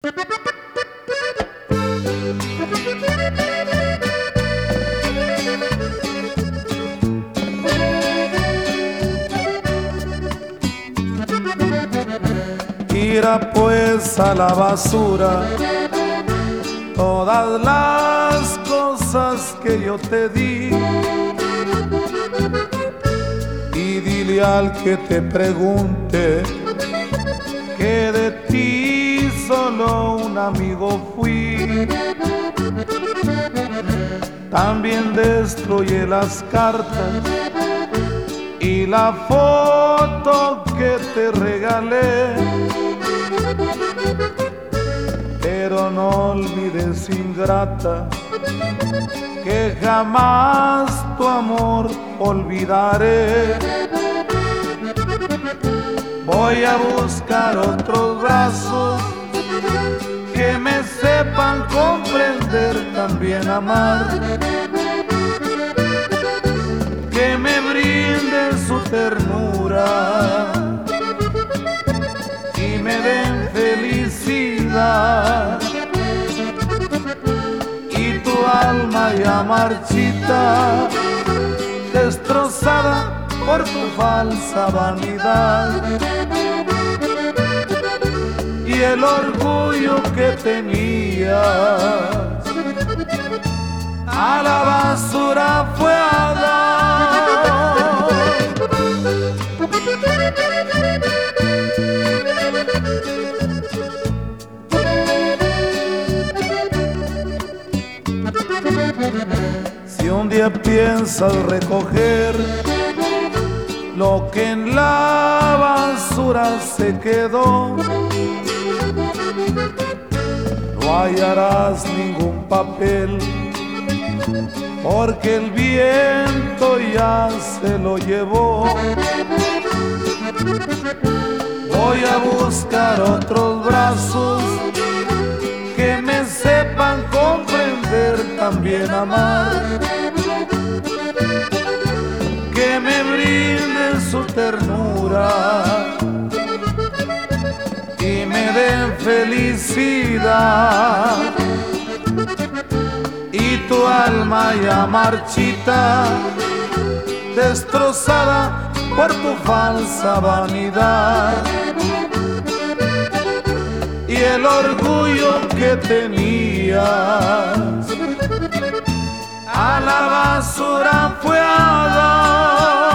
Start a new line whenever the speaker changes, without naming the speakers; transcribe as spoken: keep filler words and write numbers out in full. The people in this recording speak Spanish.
Tira pues a la basura todas las cosas que yo te di y dile al que te pregunte que de ti solo un amigo fui. También destruye las cartas y la foto que te regalé, pero no olvides, ingrata, que jamás tu amor olvidaré. Voy a buscar otros brazos que me sepan comprender, también amar, que me brinden su ternura y me den felicidad. Y tu alma ya marchita, destrozada por tu falsa vanidad, y el orgullo que tenías a la basura fue a dar. Si un día piensas recoger lo que en la basura se quedó, no hallarás ningún papel, porque el viento ya se lo llevó. Voy a buscar otros brazos que me sepan comprender, también amar, que me brinden su ternura y me den felicidad. Y tu alma ya marchita, destrozada por tu falsa vanidad, y el orgullo que tenías a la basura fue a dar.